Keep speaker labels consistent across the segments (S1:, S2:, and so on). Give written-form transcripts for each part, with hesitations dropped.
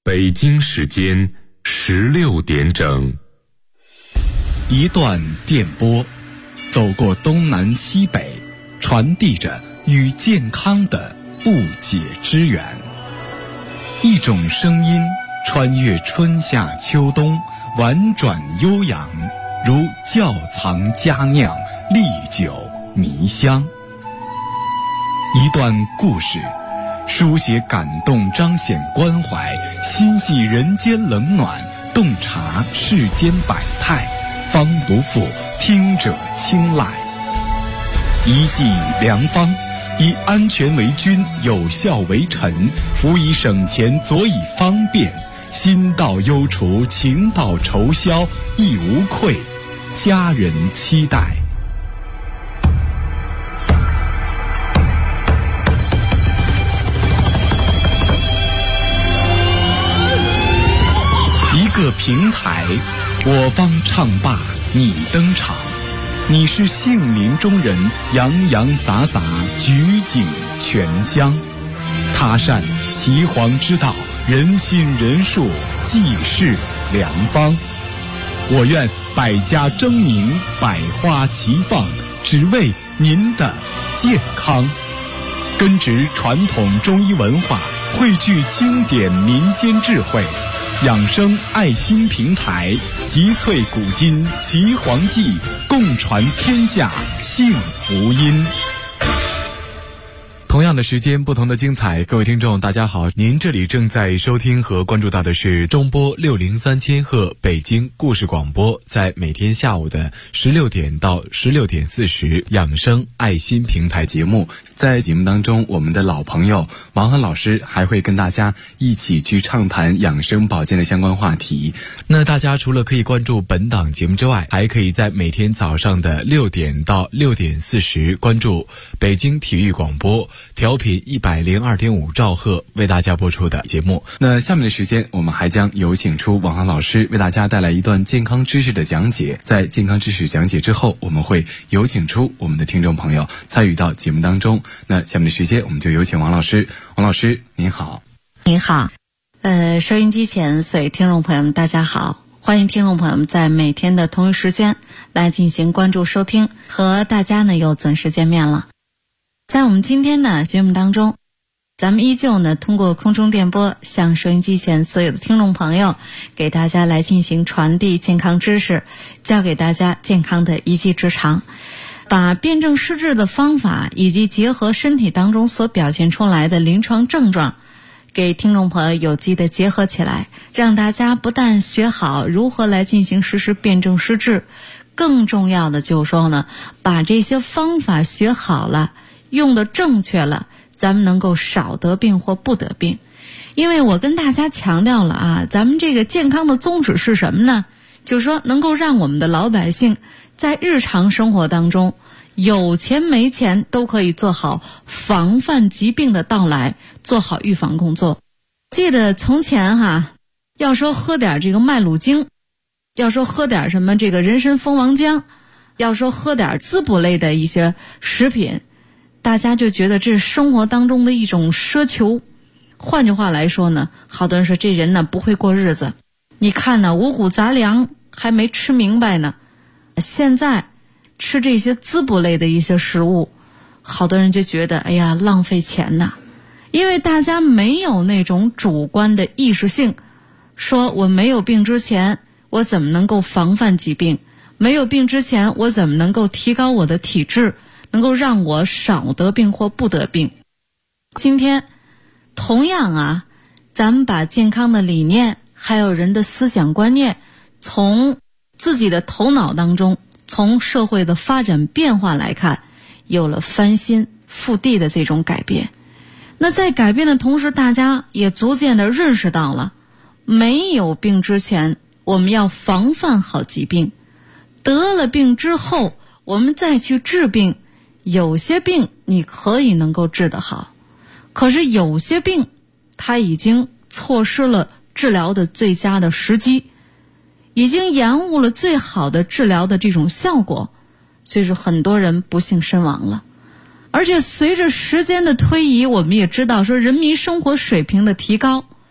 S1: 北京时间16点整。
S2: 一段电波，走过东南西北，传递着与健康的不解之缘。一种声音穿越春夏秋冬，婉转悠扬，如窖藏佳酿，历久弥香。一段故事，书写感动，彰显关怀，心系人间冷暖，洞察世间百态，方不负听者青睐。一剂良方，以安全为君，有效为臣，辅以省钱，佐以方便，心到忧除，情到愁消，亦无愧，家人期待。一个平台，我方唱罢你登场，你是杏林中人，洋洋洒洒，举景全香。他善岐黄之道，人心人术，济世良方。我愿百家争鸣，百花齐放，只为您的健康。根植传统中医文化，汇聚经典民间智慧，养生爱心平台，集萃古今岐黄记，共传天下幸福音。同样的时间，不同的精彩。各位听众大家好，您这里正在收听和关注到的是中波603千赫北京故事广播，在每天下午的16点到16点40养生爱心平台节目。在节目当中，我们的老朋友王涵老师还会跟大家一起去畅谈养生保健的相关话题。那大家除了可以关注本档节目之外，还可以在每天早上的6点到6点40关注北京体育广播调频102.5兆赫为大家播出的节目。那下面的时间，我们还将有请出王涵老师为大家带来一段健康知识的讲解。在健康知识讲解之后，我们会有请出我们的听众朋友参与到节目当中。那下面的时间，我们就有请王老师。王老师您好。
S3: 您好，收音机前所有听众朋友们大家好，欢迎听众朋友们在每天的同一时间来进行关注收听，和大家呢又准时见面了。在我们今天的节目当中，咱们依旧呢通过空中电波向收音机前所有的听众朋友给大家来进行传递健康知识，教给大家健康的一技之长，把辨证施治的方法以及结合身体当中所表现出来的临床症状，给听众朋友有机的结合起来，让大家不但学好如何来进行实施辨证施治，更重要的就是说呢，把这些方法学好了，用的正确了，咱们能够少得病或不得病。因为我跟大家强调了啊，咱们这个健康的宗旨是什么呢？就是说能够让我们的老百姓在日常生活当中有钱没钱都可以做好防范疾病的到来，做好预防工作。记得从前要说喝点这个麦乳精，要说喝点什么这个人参蜂王浆，要说喝点滋补类的一些食品，大家就觉得这是生活当中的一种奢求。换句话来说呢，好多人说这人呢不会过日子，你看呢五谷杂粮还没吃明白呢，现在吃这些滋补类的一些食物，好多人就觉得哎呀浪费钱呐。因为大家没有那种主观的意识性，说我没有病之前我怎么能够防范疾病，没有病之前我怎么能够提高我的体质，能够让我少得病或不得病。今天同样咱们把健康的理念还有人的思想观念从自己的头脑当中，从社会的发展变化来看，有了翻新覆地的这种改变。那在改变的同时，大家也逐渐的认识到了，没有病之前我们要防范好疾病，得了病之后我们再去治病。有些病你可以能够治得好，可是有些病它已经错失了治疗的最佳的时机，已经延误了最好的治疗的这种效果，所以说很多人不幸身亡了。而且随着时间的推移，我们也知道说人民生活水平的提高，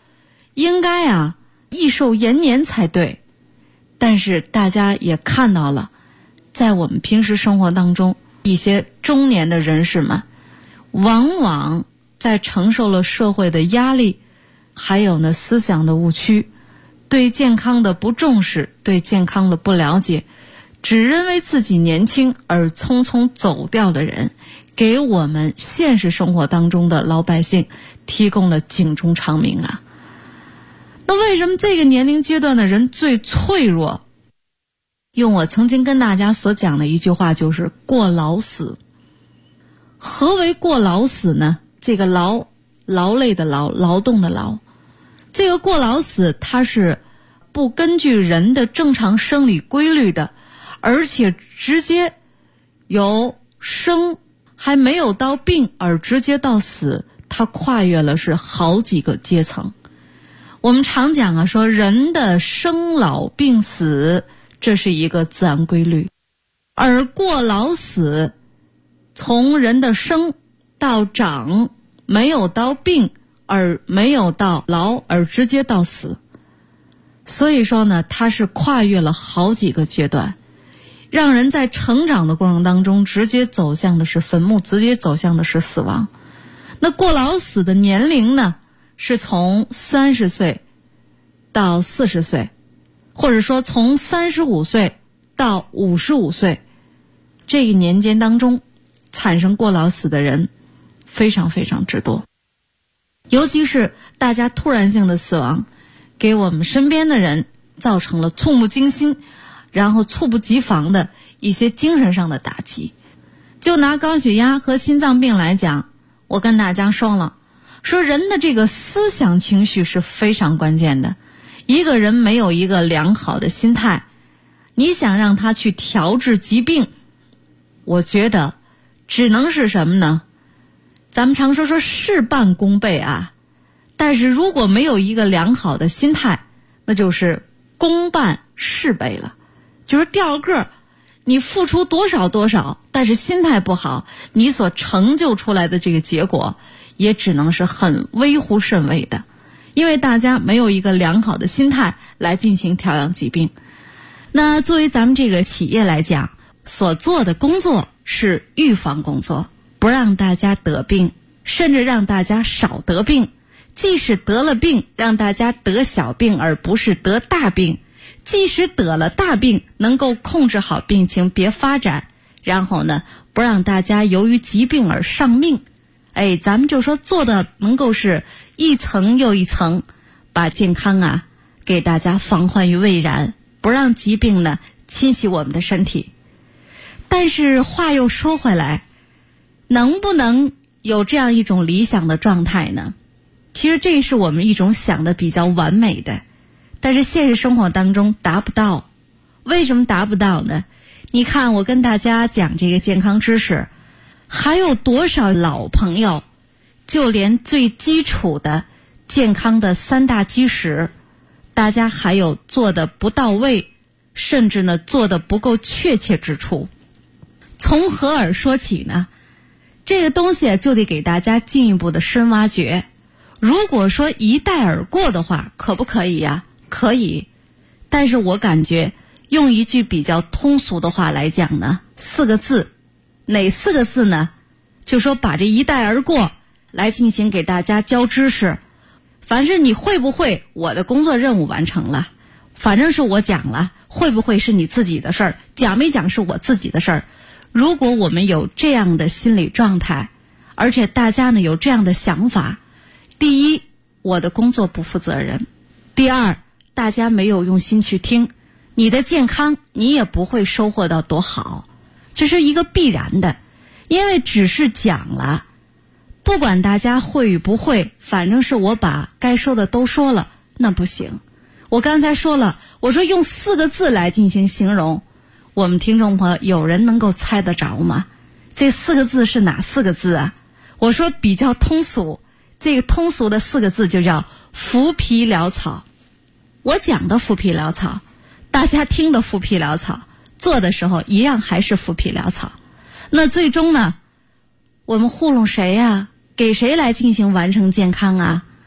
S3: 应该益寿延年才对。但是大家也看到了，在我们平时生活当中，一些中年的人士们往往在承受了社会的压力，还有呢思想的误区，对健康的不重视，对健康的不了解，只认为自己年轻而匆匆走掉的人，给我们现实生活当中的老百姓提供了警钟长鸣啊。那为什么这个年龄阶段的人最脆弱？用我曾经跟大家所讲的一句话，就是过劳死。何为过劳死呢？这个劳累的劳，劳动的劳，这个过劳死它是不根据人的正常生理规律的，而且直接由生还没有到病而直接到死，它跨越了是好几个阶层。我们常讲说人的生老病死，这是一个自然规律，而过劳死从人的生到长，没有到病，而没有到老，而直接到死。所以说呢，它是跨越了好几个阶段，让人在成长的过程当中直接走向的是坟墓，直接走向的是死亡。那过劳死的年龄呢，是从30岁到40岁，或者说从35岁到55岁，这个年间当中产生过劳死的人非常非常之多。尤其是大家突然性的死亡，给我们身边的人造成了触目惊心，然后猝不及防的一些精神上的打击。就拿高血压和心脏病来讲，我跟大家说了，说人的这个思想情绪是非常关键的。一个人没有一个良好的心态，你想让他去调治疾病，我觉得只能是什么呢？咱们常说事半功倍啊，但是如果没有一个良好的心态，那就是功半事倍了，就是掉个，你付出多少，但是心态不好，你所成就出来的这个结果也只能是很微乎甚微的，因为大家没有一个良好的心态来进行调养疾病。那作为咱们这个企业来讲，所做的工作是预防工作，不让大家得病，甚至让大家少得病，即使得了病，让大家得小病而不是得大病，即使得了大病，能够控制好病情别发展，然后呢，不让大家由于疾病而丧命。咱们就说做的能够是一层又一层，把健康给大家防患于未然，不让疾病呢侵袭我们的身体。但是话又说回来，能不能有这样一种理想的状态呢？其实这是我们一种想的比较完美的，但是现实生活当中达不到。为什么达不到呢？你看我跟大家讲这个健康知识，还有多少老朋友就连最基础的健康的3大基石，大家还有做的不到位，甚至呢做的不够确切之处。从何而说起呢？这个东西就得给大家进一步的深挖掘。如果说一带而过的话，可不可以呀？可以，但是我感觉用一句比较通俗的话来讲呢，4个字。哪4个字呢？就说把这一带而过来进行给大家教知识。凡是你会不会，我的工作任务完成了，反正是我讲了，会不会是你自己的事儿，讲没讲是我自己的事儿。如果我们有这样的心理状态，而且大家呢有这样的想法，第一，我的工作不负责任；第二，大家没有用心去听，你的健康你也不会收获到多好，这是一个必然的。因为只是讲了，不管大家会与不会，反正是我把该说的都说了，那不行。我刚才说了，我说用4个字来进行形容，我们听众朋友有人能够猜得着吗？这4个字是哪4个字啊？我说比较通俗，这个通俗的4个字就叫浮皮潦草。我讲的浮皮潦草，大家听的浮皮潦草，做的时候一样还是浮皮潦草。那最终呢，我们糊弄谁呀？给谁来进行完成健康啊？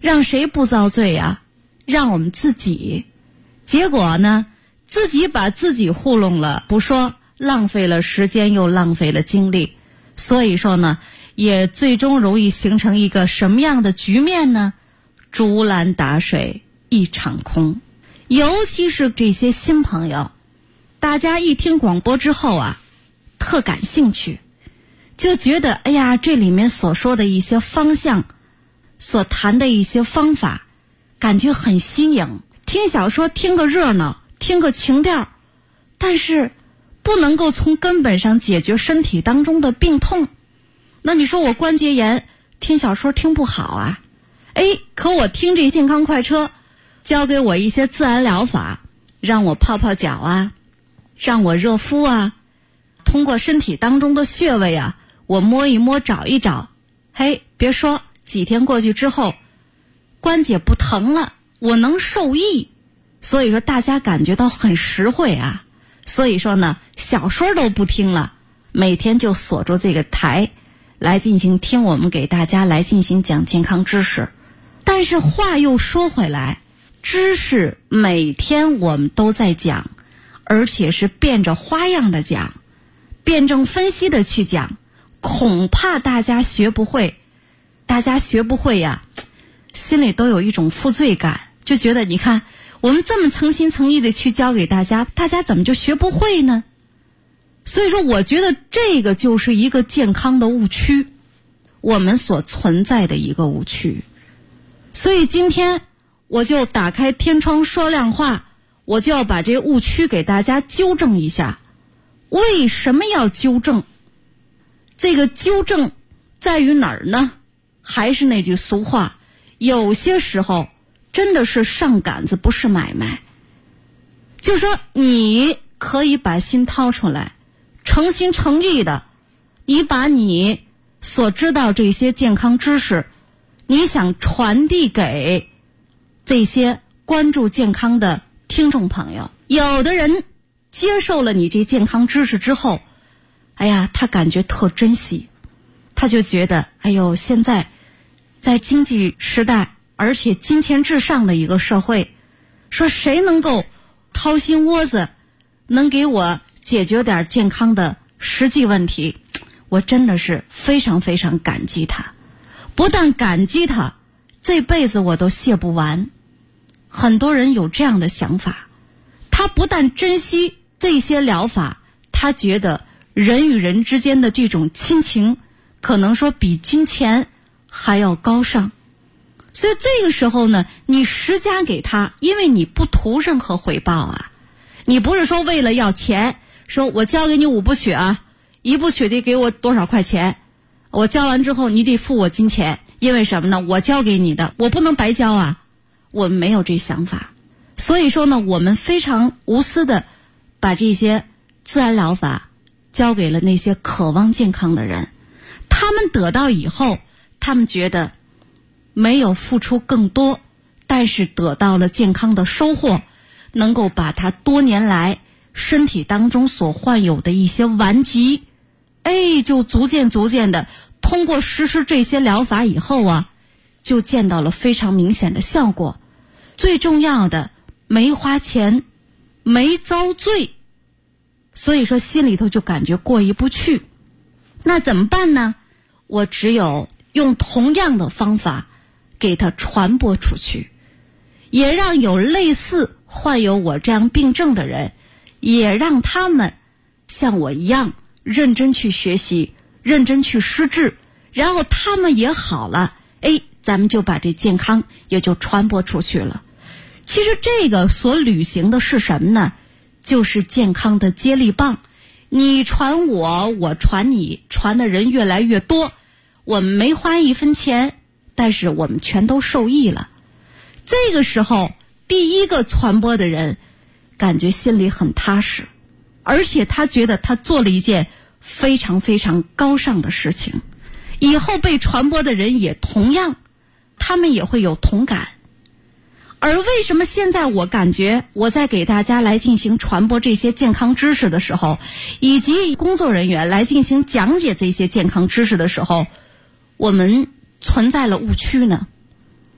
S3: 让谁不遭罪呀？让我们自己。结果呢，自己把自己糊弄了不说，浪费了时间又浪费了精力。所以说呢，也最终容易形成一个什么样的局面呢？竹篮打水一场空。尤其是这些新朋友，大家一听广播之后啊，特感兴趣，就觉得哎呀，这里面所说的一些方向，所谈的一些方法，感觉很新颖。听小说听个热闹，听个情调，但是不能够从根本上解决身体当中的病痛。那你说我关节炎听小说听不好啊，可我听这健康快车教给我一些自然疗法，让我泡泡脚啊，让我热敷啊，通过身体当中的穴位啊，我摸一摸找一找，别说几天过去之后关节不疼了，我能受益。所以说大家感觉到很实惠啊。所以说呢，小说都不听了，每天就锁住这个台来进行听我们给大家来进行讲健康知识。但是话又说回来，知识每天我们都在讲，而且是变着花样的讲，辩证分析的去讲，恐怕大家学不会。大家学不会呀，心里都有一种负罪感，就觉得你看我们这么诚心诚意的去教给大家，大家怎么就学不会呢？所以说我觉得这个就是一个健康的误区，我们所存在的一个误区。所以今天我就打开天窗说亮话，我就要把这误区给大家纠正一下。为什么要纠正？这个纠正在于哪儿呢？还是那句俗话，有些时候真的是上杆子不是买卖。就说你可以把心掏出来，诚心诚意的，你把你所知道这些健康知识，你想传递给这些关注健康的听众朋友。有的人接受了你这健康知识之后，他感觉特珍惜，他就觉得现在在经济时代，而且金钱至上的一个社会，说谁能够掏心窝子，能给我解决点健康的实际问题，我真的是非常非常感激他。不但感激他，这辈子我都谢不完。很多人有这样的想法，他不但珍惜这些疗法，他觉得人与人之间的这种亲情可能说比金钱还要高尚。所以这个时候呢，你施加给他，因为你不图任何回报啊，你不是说为了要钱，说我交给你5部曲啊，1部曲得给我多少块钱，我交完之后你得付我金钱，因为什么呢？我交给你的，我不能白交啊。我们没有这想法。所以说呢，我们非常无私的把这些自然疗法交给了那些渴望健康的人。他们得到以后，他们觉得没有付出更多，但是得到了健康的收获，能够把他多年来身体当中所患有的一些顽疾，就逐渐的通过实施这些疗法以后啊，就见到了非常明显的效果。最重要的，没花钱，没遭罪，所以说心里头就感觉过意不去。那怎么办呢？我只有用同样的方法给它传播出去，也让有类似患有我这样病症的人，也让他们像我一样认真去学习，认真去施治，然后他们也好了，咱们就把这健康也就传播出去了。其实这个所履行的是什么呢？就是健康的接力棒，你传我，我传你，传的人越来越多，我们没花1分钱，但是我们全都受益了。这个时候第一个传播的人感觉心里很踏实，而且他觉得他做了一件非常非常高尚的事情，以后被传播的人也同样，他们也会有同感。而为什么现在我感觉我在给大家来进行传播这些健康知识的时候，以及工作人员来进行讲解这些健康知识的时候，我们存在了误区呢？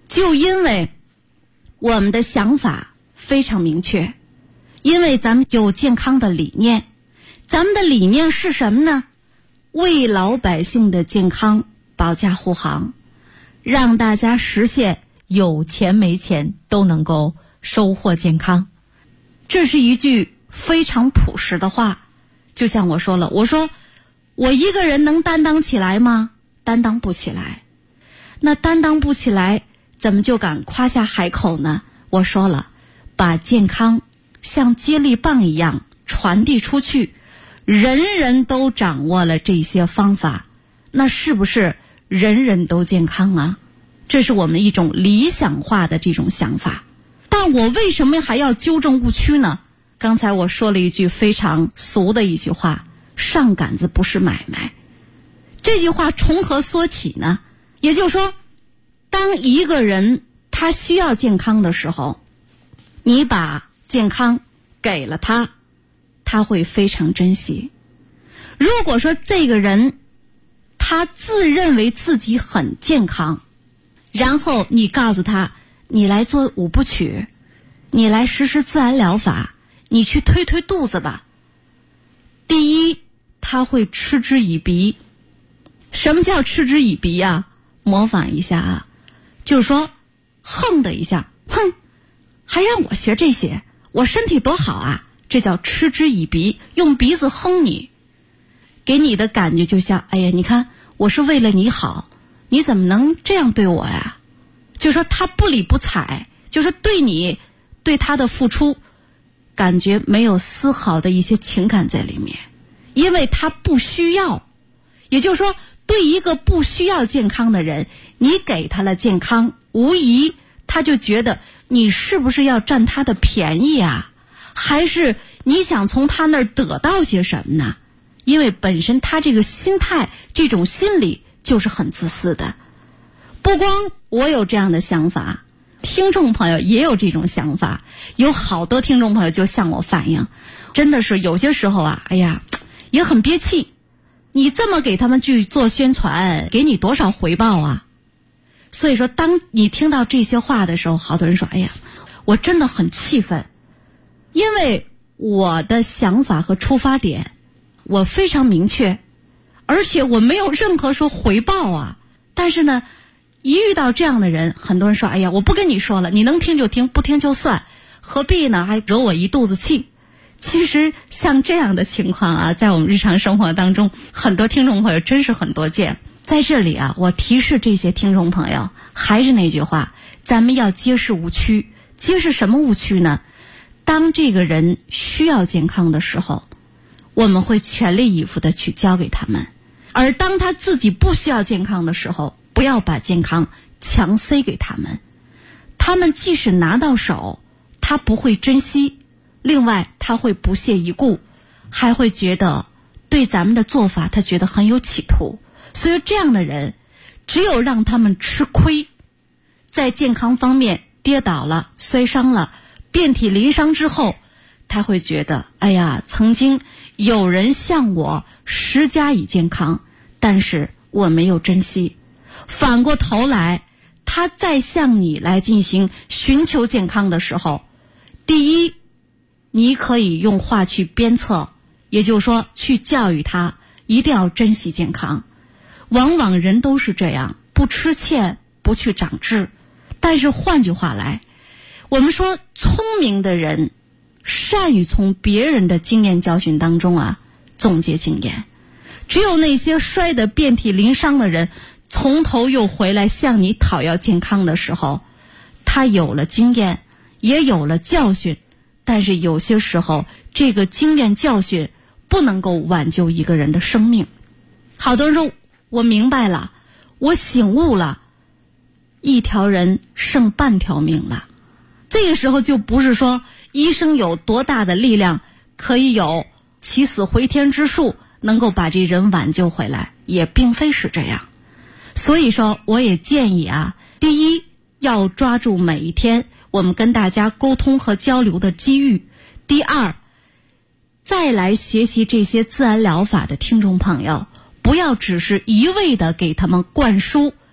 S3: 就因为我们的想法非常明确，因为咱们有健康的理念，咱们的理念是什么呢？为老百姓的健康保驾护航，让大家实现有钱没钱都能够收获健康。这是一句非常朴实的话。就像我说了，我说我一个人能担当起来吗？担当不起来。那担当不起来，怎么就敢夸下海口呢？我说了，把健康像接力棒一样传递出去，人人都掌握了这些方法，那是不是人人都健康啊？这是我们一种理想化的这种想法。但我为什么还要纠正误区呢？刚才我说了一句非常俗的一句话，上杆子不是买卖。这句话从何说起呢？也就是说，当一个人他需要健康的时候，你把健康给了他，他会非常珍惜。如果说这个人他自认为自己很健康，然后你告诉他，你来做5部曲，你来实施自然疗法，你去推推肚子吧。第一，他会嗤之以鼻。什么叫嗤之以鼻啊？模仿一下啊，就是说哼的一下，哼，还让我学这些，我身体多好啊，这叫嗤之以鼻，用鼻子哼你，给你的感觉就像，哎呀，你看我是为了你好，你怎么能这样对我呀？就说他不理不睬，就是对你对他的付出感觉没有丝毫的一些情感在里面，因为他不需要。也就是说，对一个不需要健康的人，你给他了健康，无疑他就觉得你是不是要占他的便宜啊？还是你想从他那儿得到些什么呢？因为本身他这个心态，这种心理就是很自私的。不光我有这样的想法，听众朋友也有这种想法，有好多听众朋友就向我反映，真的是有些时候啊，哎呀，也很憋气。你这么给他们去做宣传，给你多少回报啊？所以说，当你听到这些话的时候，好多人说，哎呀，我真的很气愤，因为我的想法和出发点我非常明确，而且我没有任何说回报啊。但是呢，一遇到这样的人，很多人说，哎呀，我不跟你说了，你能听就听，不听就算，何必呢？还惹我一肚子气。其实像这样的情况啊，在我们日常生活当中，很多听众朋友真是很多见。在这里啊，我提示这些听众朋友，还是那句话，咱们要揭示误区。揭示什么误区呢？当这个人需要健康的时候，我们会全力以赴的去教给他们，而当他自己不需要健康的时候，不要把健康强塞给他们。他们即使拿到手，他不会珍惜，另外他会不屑一顾，还会觉得对咱们的做法他觉得很有企图。所以这样的人只有让他们吃亏，在健康方面跌倒了，摔伤了，遍体鳞伤之后，他会觉得，哎呀，曾经有人向我施加以健康，但是我没有珍惜。反过头来，他再向你来进行寻求健康的时候，第一，你可以用话去鞭策，也就是说去教育他一定要珍惜健康。往往人都是这样，不吃堑不去长智。但是换句话来，我们说聪明的人善于从别人的经验教训当中啊总结经验，只有那些摔得遍体鳞伤的人，从头又回来向你讨要健康的时候，他有了经验，也有了教训，但是有些时候这个经验教训不能够挽救一个人的生命。好多人说，我明白了，我醒悟了，一条人胜半条命了。这个时候就不是说医生有多大的力量可以有起死回天之术能够把这人挽救回来，也并非是这样。所以说我也建议啊，第一，要抓住每一天我们跟大家沟通和交流的机遇；第二，再来学习这些自然疗法的听众朋友，不要只是一味的给他们灌输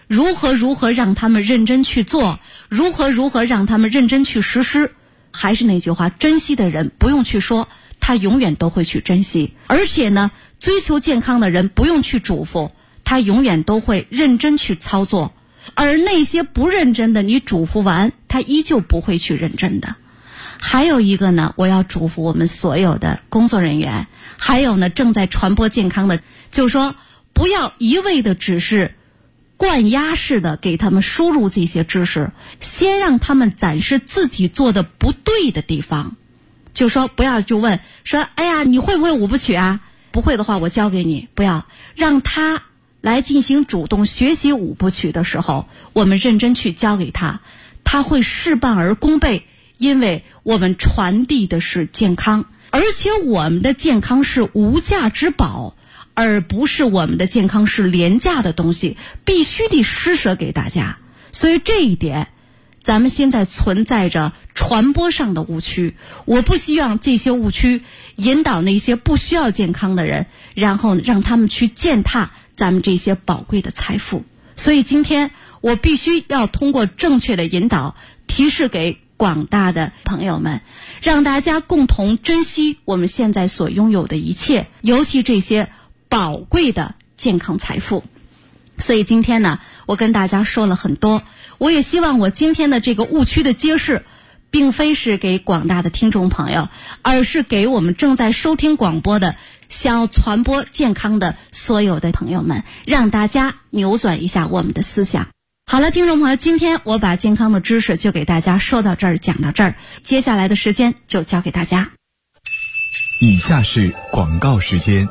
S3: 如何让他们认真去做，如何让他们认真去实施。还是那句话，珍惜的人不用去说，他永远都会去珍惜。而且呢，追求健康的人不用去嘱咐，他永远都会认真去操作。而那些不认真的，你嘱咐完，他依旧不会去认真的。还有一个呢，我要嘱咐我们所有的工作人员，还有呢正在传播健康的，就是说不要一味的只是灌压式的给他们输入这些知识，先让他们展示自己做的不对的地方。就说不要就问说，哎呀，你会不会五部曲啊？不会的话我教给你。不要让他来进行主动学习五部曲的时候，我们认真去教给他，他会事半而功倍。因为我们传递的是健康，而且我们的健康是无价之宝，而不是我们的健康是廉价的东西，必须得施舍给大家。所以这一点，咱们现在存在着传播上的误区，我不希望这些误区引导那些不需要健康的人，然后让他们去践踏咱们这些宝贵的财富。所以今天我必须要通过正确的引导提示给广大的朋友们，让大家共同珍惜我们现在所拥有的一切，尤其这些宝贵的健康财富。所以今天呢，我跟大家说了很多，我也希望我今天的这个误区的揭示，并非是给广大的听众朋友，而是给我们正在收听广播的想要传播健康的所有的朋友们，让大家扭转一下我们的思想。好了，听众朋友，今天我把健康的知识就给大家说到这儿，讲到这儿，接下来的时间就交给大家。
S2: 以下是广告时间。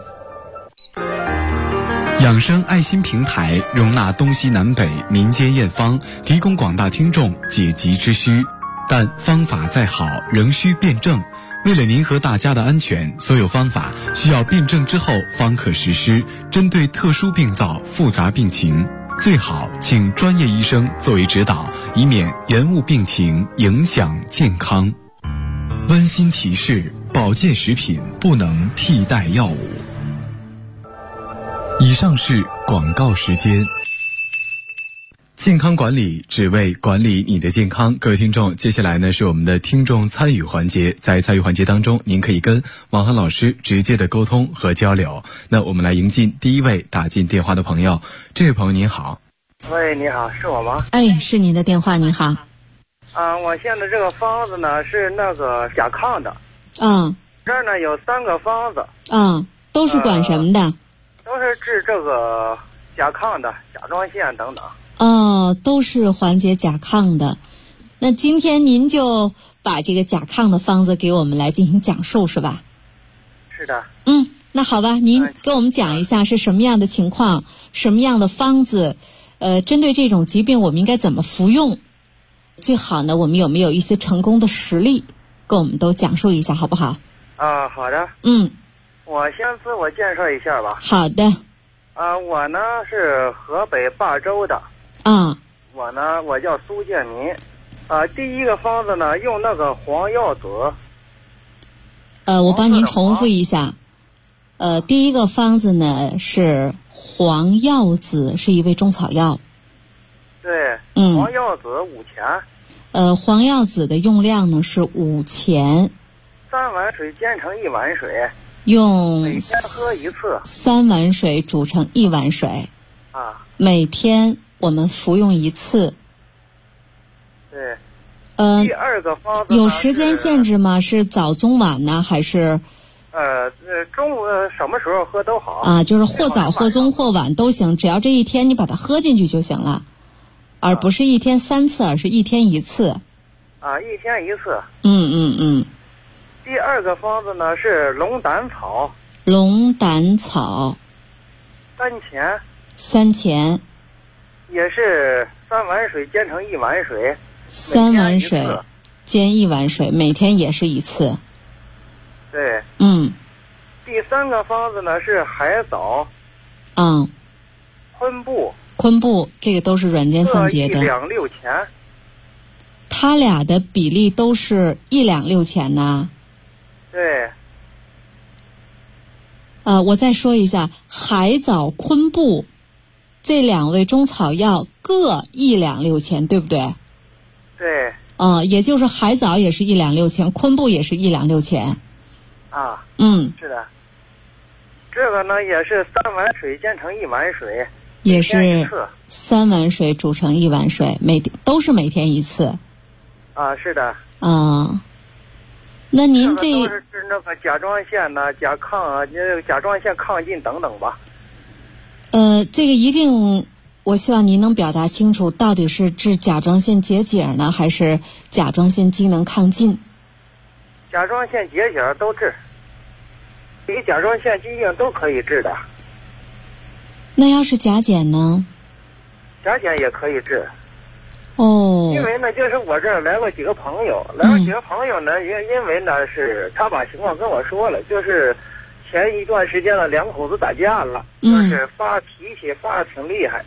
S2: 养生爱心平台容纳东西南北民间验方，提供广大听众解急之需，但方法再好仍需辩证。为了您和大家的安全，所有方法需要辩证之后方可实施，针对特殊病灶、复杂病情，最好请专业医生作为指导，以免延误病情，影响健康。温馨提示：保健食品不能替代药物。以上是广告时间。健康管理只为管理你的健康。各位听众，接下来呢是我们的听众参与环节。在参与环节当中，您可以跟王涵老师直接的沟通和交流。那我们来迎进第一位打进电话的朋友。这位朋友您好。
S4: 喂，你好，是我吗？
S3: 哎，是您的电话，您好。
S4: 我现在这个方子呢是那个甲亢的。这儿呢有3个方子。
S3: 都是管什么的？
S4: 都是治这个甲亢的，甲状腺等等。
S3: 都是缓解甲亢的。那今天您就把这个甲亢的方子给我们来进行讲述是吧？
S4: 是的。
S3: 那好吧，您跟我们讲一下是什么样的情况，什么样的方子，针对这种疾病我们应该怎么服用？最好呢，我们有没有一些成功的实例，跟我们都讲述一下好不好？
S4: 好的。我先自我介绍一下吧。
S3: 好的。
S4: 我呢是河北霸州的。我叫苏建民。第一个方子呢用那个黄药子。
S3: 我帮您重复一下。第一个方子呢是黄药子，是一味中草药。
S4: 对。黄药子5钱。
S3: 黄药子的用量呢是5钱。
S4: 3碗水煎成1碗水。
S3: 用
S4: 每天喝1次。
S3: 3碗水煮成1碗水。每天我们服用1次。
S4: 对。第二个方子
S3: 有时间限制吗？是早中晚呢，还是？
S4: 中午什么时候喝都好。
S3: 就是或早或中或晚都行，只要这一天你把它喝进去就行了，而不是1天3次，而是1天1次。
S4: 1天1次。第二个方子呢是龙胆草。
S3: 龙胆草。
S4: 3钱。
S3: 3钱。
S4: 也是3碗水煎成1碗水。
S3: 3碗水煎1碗水，每天也是1次。
S4: 对。第3个方子呢是海藻。昆布，这个都是软坚散结的。1两6钱。
S3: 它俩的比例都是1两6钱呢。
S4: 对。
S3: 我再说一下，海藻、昆布这2味中草药各1两6钱，对不对？
S4: 对。
S3: 也就是海藻也是1两6钱，昆布也是1两6钱。
S4: 啊。是的。这个呢也是3碗水煎成1碗水，
S3: 也是3碗水煮成1碗水，都是每天1次。
S4: 啊，是的。
S3: 那您这
S4: 都是那个甲状腺呐、甲亢啊、甲状腺亢进等等吧。
S3: 这个一定，我希望您能表达清楚，到底是治甲状腺结节呢，还是甲状腺机能亢进？
S4: 甲状腺结节都治，比甲状腺疾病都可以治的。
S3: 那要是甲减呢？
S4: 甲减也可以治。因为呢，就是我这儿来过几个朋友，呢，因为呢是他把情况跟我说了，就是前一段时间呢2口子打架了，就是发脾气发得挺厉害。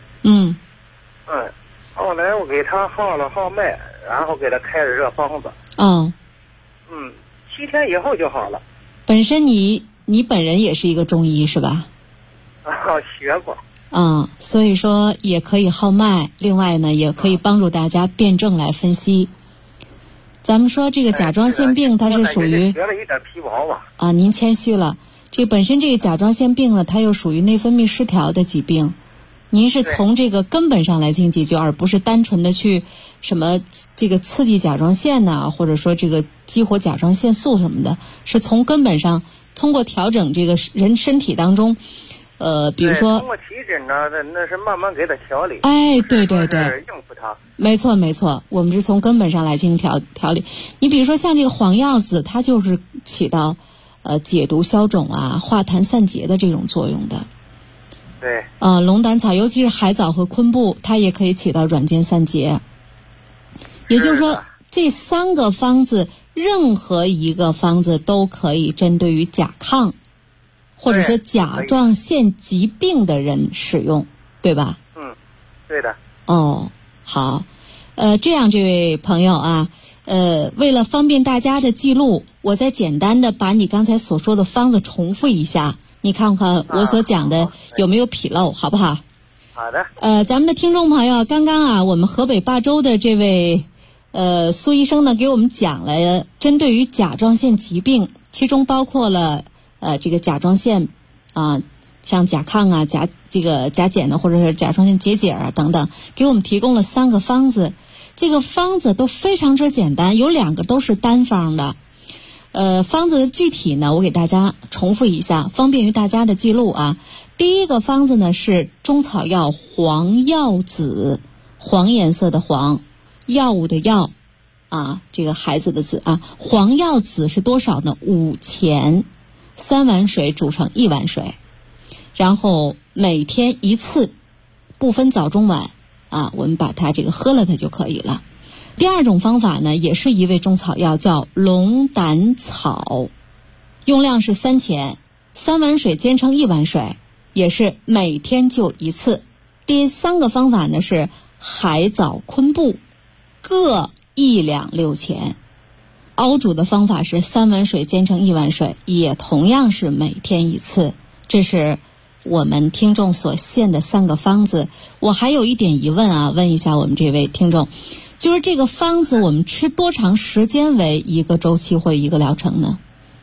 S4: 后来我给他号了号脉，然后给他开了这方子。7天以后就好了。
S3: 本身你本人也是一个中医是吧？
S4: 学过。
S3: 所以说也可以号脉，另外呢也可以帮助大家辩证来分析。咱们说这个甲状腺病它是属于
S4: 学了一点皮毛吧。
S3: 您谦虚了。这本身这个甲状腺病呢，它又属于内分泌失调的疾病。您是从这个根本上来进行解决，而不是单纯的去什么这个刺激甲状腺呐，或者说这个激活甲状腺素什么的，是从根本上通过调整这个人身体当中。比如说，
S4: 通过体质呢，那是慢慢给他调理。
S3: 对，
S4: 应付他。
S3: 没错，我们是从根本上来进行调理。你比如说像这个黄药子，它就是起到解毒消肿啊、化痰散结的这种作用的。
S4: 对。
S3: 龙胆草，尤其是海藻和昆布，它也可以起到软坚散结。也就是说，这3个方子，任何一个方子都可以针对于甲亢。或者说甲状腺疾病的人使用，对吧？
S4: 对的。
S3: 好，这样这位朋友啊，为了方便大家的记录，我再简单的把你刚才所说的方子重复一下，你看看我所讲的有没有纰漏，好不好？
S4: 好的。
S3: 咱们的听众朋友，刚刚我们河北霸州的这位苏医生呢，给我们讲了针对于甲状腺疾病，其中包括了这个甲状腺像甲亢啊、甲减的，或者是甲状腺结节啊等等，给我们提供了3个方子。这个方子都非常之简单，有2个都是单方的。方子的具体呢，我给大家重复一下，方便于大家的记录啊。第一个方子呢是中草药黄药子，黄颜色的黄，药物的药这个孩子的子黄药子是多少呢？5钱。3碗水煮成1碗水，然后每天1次，不分早中晚我们把它这个喝了它就可以了。第2种方法呢，也是一味中草药，叫龙胆草，用量是3钱，3碗水煎成1碗水，也是每天就1次。第3个方法呢是海藻昆布，各1两6钱。熬煮的方法是3碗水煎成1碗水，也同样是每天1次。这是我们听众所献的3个方子。我还有一点疑问问一下我们这位听众，就是这个方子我们吃多长时间为一个周期或一个疗程呢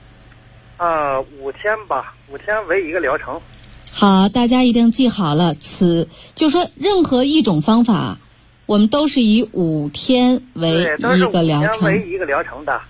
S4: ？5天吧，5天为一个疗程。
S3: 好，大家一定记好了，就是说任何一种方法我们都是以5天为一个疗程。
S4: 5天为一个疗程的。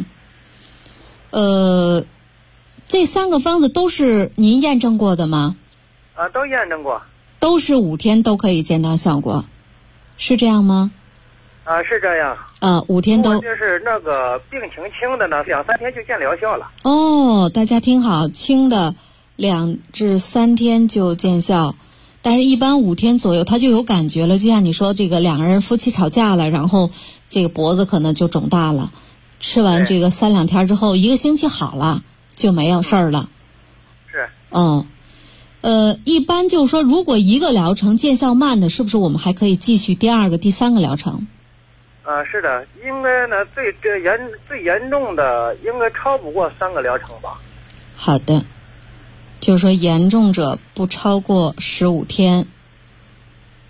S3: 这3个方子都是您验证过的吗？
S4: 都验证过。
S3: 都是5天都可以见到效果，是这样吗？
S4: 是这样。
S3: 5天都。
S4: 就是那个病情轻的呢，2、3天就见疗效了。
S3: 大家听好，轻的2至3天就见效。但是一般5天左右他就有感觉了，就像你说这个2个人夫妻吵架了，然后这个脖子可能就肿大了，吃完这个3、2天之后1个星期好了就没有事儿了。
S4: 是。
S3: 一般就是说如果一个疗程见效慢的，是不是我们还可以继续第2个、第3个疗程？
S4: 是的，应该呢最严重的应该超不过3个疗程吧。
S3: 好的，就是说严重者不超过15天。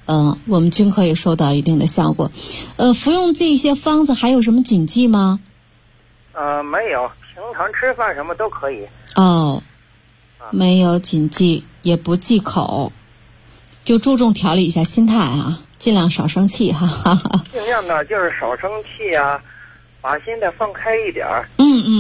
S3: 我们均可以收到一定的效果。服用这些方子还有什么禁忌吗？
S4: 没有，平常吃饭什么都可以。
S3: 哦，没有禁忌，也不忌口，就注重调理一下心态啊，尽量少生气哈。
S4: 尽量呢就是少生气啊，把心态放开一点儿。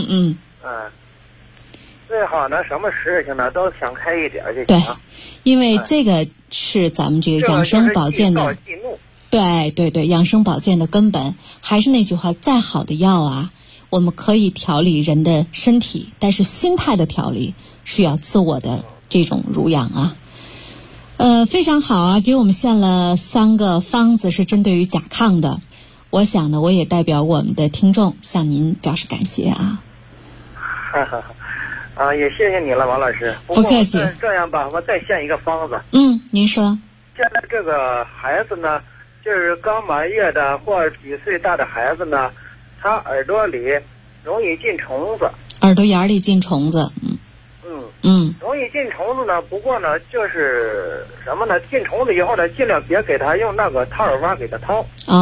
S4: 最好呢什么事情呢都想开一点就行。
S3: 对，因为这个是咱们这个养生保健的，对，养生保健的根本。还是那句话，再好的药啊，我们可以调理人的身体，但是心态的调理需要自我的这种濡养啊。非常好啊，给我们献了3个方子是针对于甲亢的。我想呢，我也代表我们的听众向您表示感谢啊。
S4: 也谢谢你了，王老师。
S3: 不客气。
S4: 这样吧，我再献一个方子。
S3: 您说。
S4: 现在这个孩子呢，就是刚满月的或几岁大的孩子呢，他耳朵里容易进虫子，
S3: 耳朵眼里进虫子。
S4: 容易进虫子呢，不过呢，就是什么呢？进虫子以后呢，尽量别给他用那个掏耳挖给他掏。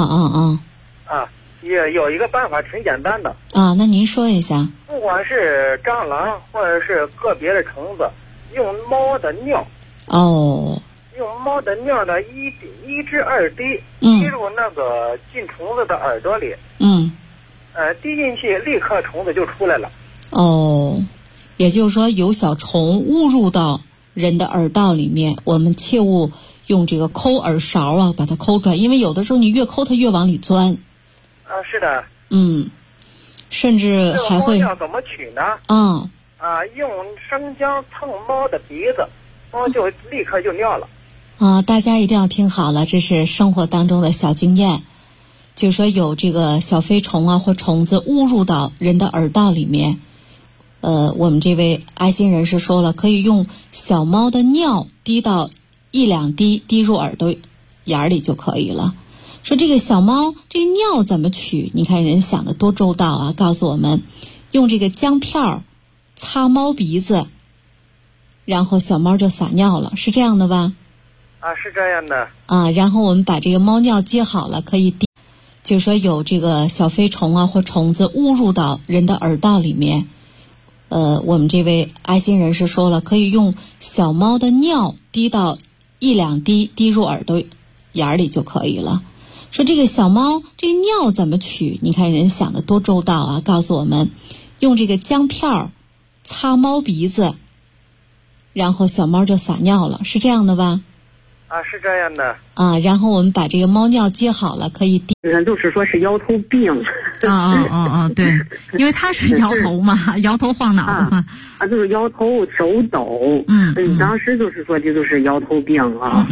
S4: 也有一个办法挺简单的。
S3: 那您说一下。
S4: 不管是蟑螂或者是个别的虫子，用猫的尿。用猫的尿呢，1至2滴，滴入那个进虫子的耳朵里。滴进去，立刻虫子就出来了。
S3: 也就是说，有小虫误入到人的耳道里面，我们切勿用这个抠耳勺啊，把它抠出来，因为有的时候你越抠它越往里钻。
S4: 是的。
S3: 甚至还会。
S4: 这个猫尿怎么取呢？用生姜蹭猫的鼻子，猫就立刻就尿了。
S3: 大家一定要听好了，这是生活当中的小经验。就是说，有这个小飞虫啊或虫子误入到人的耳道里面。我们这位爱心人士说了，可以用小猫的尿滴到1-2滴，滴入耳朵眼里就可以了。说这个小猫这个尿怎么取？你看人想的多周到啊！告诉我们，用这个姜片擦猫鼻子，然后小猫就撒尿了，是这样的吧？
S4: 是这样的。
S3: 然后我们把这个猫尿接好了，可以滴。就是说有这个小飞虫啊或虫子误入到人的耳道里面。我们这位爱心人士说了，可以用小猫的尿滴到1-2滴，滴入耳朵眼里就可以了。说这个小猫这个尿怎么取？你看人想的多周到啊！告诉我们，用这个姜片擦猫鼻子，然后小猫就撒尿了，是这样的吧？
S4: 是这样的。
S3: 然后我们把这个猫尿接好了，可以滴。
S5: 就是说是摇头病。
S3: 对，因为他是摇头嘛，摇头晃脑的嘛。
S5: 就是摇头手抖。当时就是说这就是摇头病啊。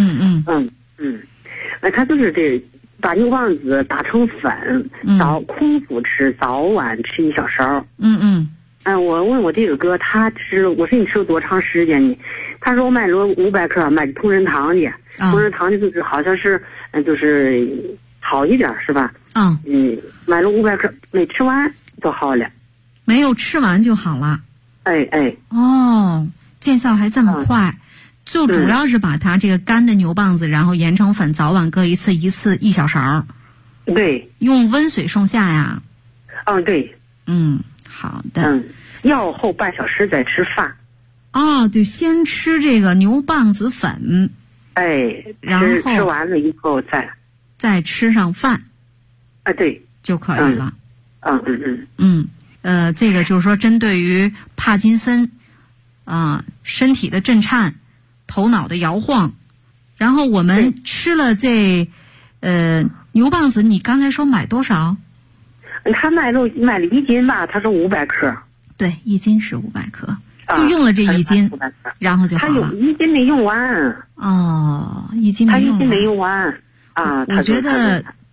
S5: 他就是这把牛蒡子打成粉，空腹吃，早晚吃1小勺。我问我这个哥，他吃，我说你吃了多长时间呢？他说我买了500克，买同仁堂的，同仁堂的就是好像是，就是好一点是吧？买了500克，没吃完就好了。
S3: 没有吃完就好了。见效还这么快。就主要是把它这个干的牛蒡子，然后研成粉，早晚各一次1小勺。
S5: 对。
S3: 用温水送下呀。
S5: 对。
S3: 好的。
S5: 药后半小时再吃饭。
S3: 对，先吃这个牛蒡子粉。然后
S5: 吃完了以后
S3: 再吃上饭。
S5: 对，
S3: 就可以了。这个就是说，针对于帕金森，身体的震颤，头脑的摇晃，然后我们吃了这牛蒡子，你刚才说买多少？
S5: 他买了1斤吧，他说500克。
S3: 对，1斤是500克，就用了这1斤，然后就好了。
S5: 他有1斤没用完。
S3: 1斤没用完。
S5: 他1斤没用完。
S3: 我觉得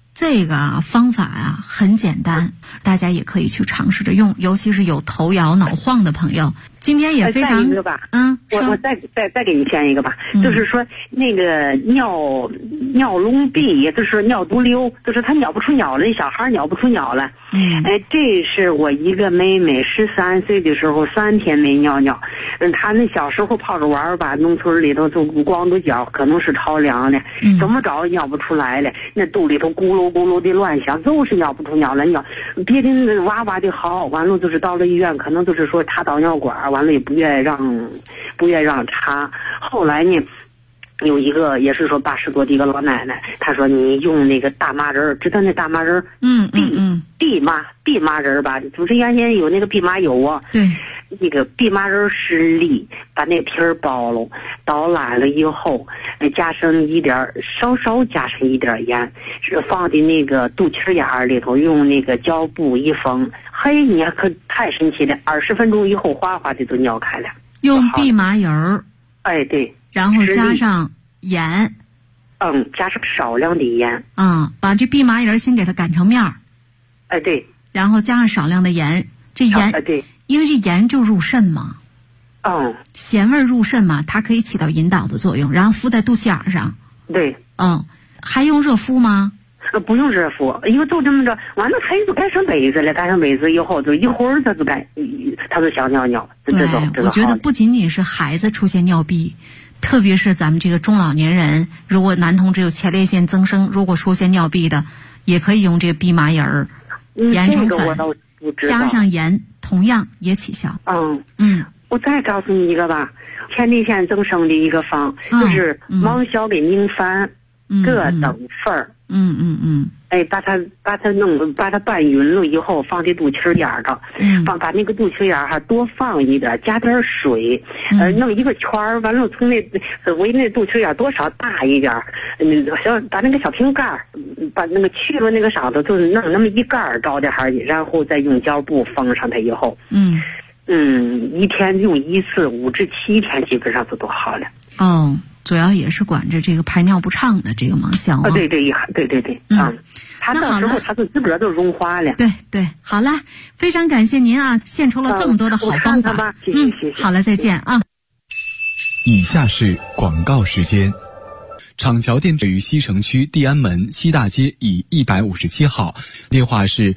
S3: 这个方法啊很简单，大家也可以去尝试着用，尤其是有头摇脑晃的朋友。今天也非常
S5: 再一个吧，我再给你建一个吧，就是说那个尿脓闭，也就是尿毒瘤，就是他尿不出尿了，那小孩尿不出尿了。这是我一个妹妹13岁的时候3天没尿尿，她那小时候泡着玩吧，农村里头就光着脚，可能是着凉了，怎么着尿不出来了，那肚里头咕噜咕噜的乱响，就是尿不出尿了，尿别的哇哇的好，完了就是到了医院，可能就是说插导尿管，完了也不愿让插。后来呢，有一个也是说80多的一个老奶奶，她说你用那个大麻仁，知道那大麻仁？蓖麻仁吧，就是原先有那个蓖麻油啊。
S3: 对。
S5: 那个蓖麻仁10粒，把那皮儿剥了，捣烂了以后，稍稍加上一点盐，是放在那个肚脐眼里头，用那个胶布一封。嘿，你可太神奇了！20分钟以后，哗哗的就尿开了。
S3: 用蓖麻油儿。
S5: 对。
S3: 然后加上盐。
S5: 加上少量的盐。
S3: 把这蓖麻油先给它擀成面儿。
S5: 对。
S3: 然后加上少量的盐，这盐。
S5: 对。
S3: 因为这盐就入肾嘛，咸味入肾嘛，它可以起到引导的作用，然后敷在肚脐眼上。
S5: 对。
S3: 还用热敷吗？
S5: 不用热敷，因为就这么着，完了他就盖上被子了，盖上被子以后就一会儿他就想尿尿。
S3: 对，我觉得不仅仅是孩子出现尿闭，特别是咱们这个中老年人，如果男同志有前列腺增生，如果出现尿闭的，也可以用这个蓖麻仁研成粉，加上盐，同样也起效。
S5: 我再告诉你一个吧，前列腺增生的一个方，就是王小给拧饭，各等份儿。把它拌匀了以后，放在肚脐眼儿的，把那个肚脐眼儿多放一点，加点水，弄一个圈儿，完了从围那肚脐眼多少大一点，把那个小瓶盖儿，把那个去了那个上头，就是弄那么一盖儿着点儿，然后再用胶布封上它以后，一天用1次，5至7天基本上就都好了。
S3: 主要也是管着这个排尿不畅的这个芒硝啊。
S5: 对，它到时候它就自个儿就融化了。
S3: 对，好了，非常感谢您啊，献出了这么多的好方法。
S5: 谢谢。
S3: 好了，再见啊。
S2: 以下是广告时间。厂桥店位于西城区地安门西大街以157号，电话是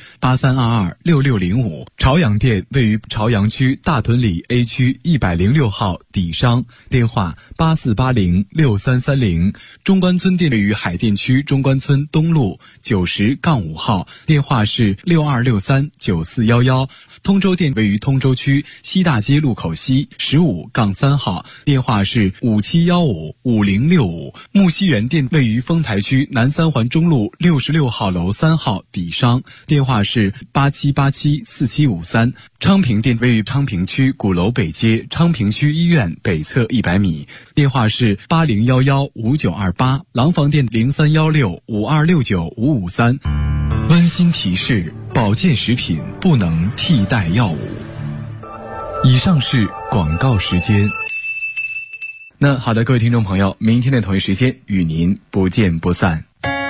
S2: 83226605。朝阳店位于朝阳区大屯里 A 区106号底商，电话84806330。中关村店位于海淀区中关村东路90-5号，电话是62639411。通州店位于通州区西大街路口西15-3号，电话是57155065。木西园店位于丰台区南三环中路66号楼3号底商，电话是87874753。昌平店位于昌平区鼓楼北街昌平区医院北侧100米，电话是80115928。廊坊店031652695553。温馨提示：保健食品不能替代药物。以上是广告时间。那好的，各位听众朋友，明天的同一时间与您不见不散。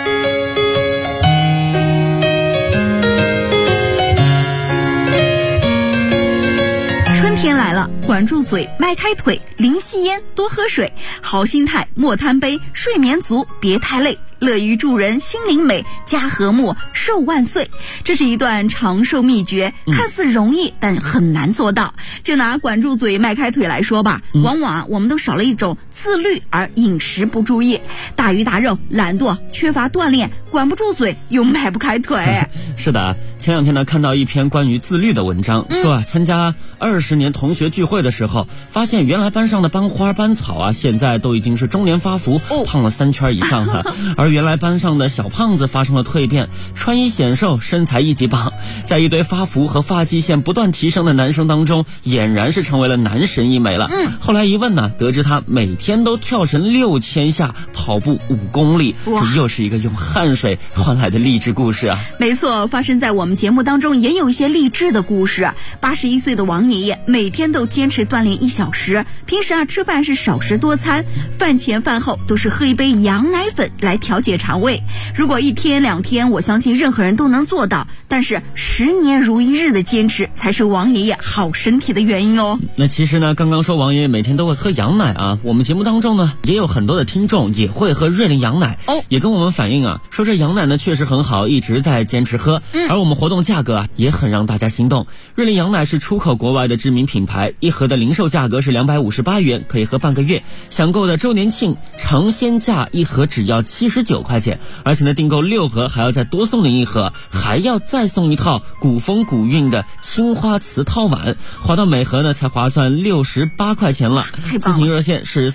S6: 春天来了，管住嘴，迈开腿，零吸烟，多喝水，好心态，莫贪杯，睡眠足，别太累，乐于助人，心灵美，家和睦，寿万岁。这是一段长寿秘诀，看似容易，但很难做到。就拿管住嘴迈开腿来说吧，往往我们都少了一种自律，而饮食不注意，大鱼大肉，懒惰，缺乏锻炼，管不住嘴又迈不开腿。
S7: 是的，前两天呢看到一篇关于自律的文章，说参加20年同学聚会的时候，发现原来班上的班花班草现在都已经是中年发福，胖了3圈以上了。而原来班上的小胖子发生了蜕变，穿衣显瘦，身材一级棒，在一堆发福和发际线不断提升的男生当中，俨然是成为了男神一枚了。后来一问呢，得知他每天都跳绳6000下，跑步5公里，这又是一个用汗水换来的励志故事啊。
S6: 没错， 发生在我们节目当中也有一些励志的故事。81岁的王爷爷每天都坚持锻炼1小时，平时吃饭是少食多餐，饭前饭后都是喝一杯羊奶粉来调节肠胃。如果1天2天，我相信任何人都能做到，但是10年如一日的坚持才是王爷爷好身体的原因哦。
S7: 那其实呢，刚刚说王爷爷每天都会喝羊奶啊，我们节目当中呢也有很多的听众也会喝瑞麟羊奶也跟我们反映说这羊奶呢确实很好，一直在坚持喝。而我们活动价格也很让大家心动。瑞麟羊奶是出口国外的知名品牌，一盒的零售价格是258元，可以喝半个月。享购的周年庆尝鲜价一盒只要79块钱，而且呢订购6盒还要再多送您1盒，还要再送一套古风古韵的青花瓷套碗，划到每盒呢才划算68块钱了。咨询热线是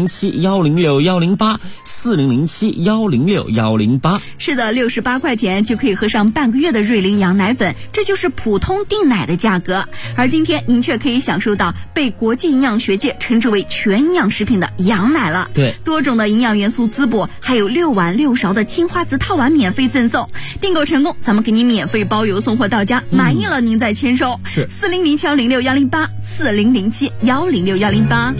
S7: 4007-106-108，4007-106-108。
S6: 是的，68块钱就可以喝上半个月的瑞麟羊奶粉，这就是普通订奶的价格。而今天您却可以享受到被国际营养学界称之为全营养食品的羊奶了。
S7: 对，
S6: 多种的营养元素滋补，还有6碗6勺的青花瓷套碗免费赠送。订购成功，咱们给您免费包邮送货到家，满意了您再签收。
S7: 是
S6: 4007-106-108，4007-106-108。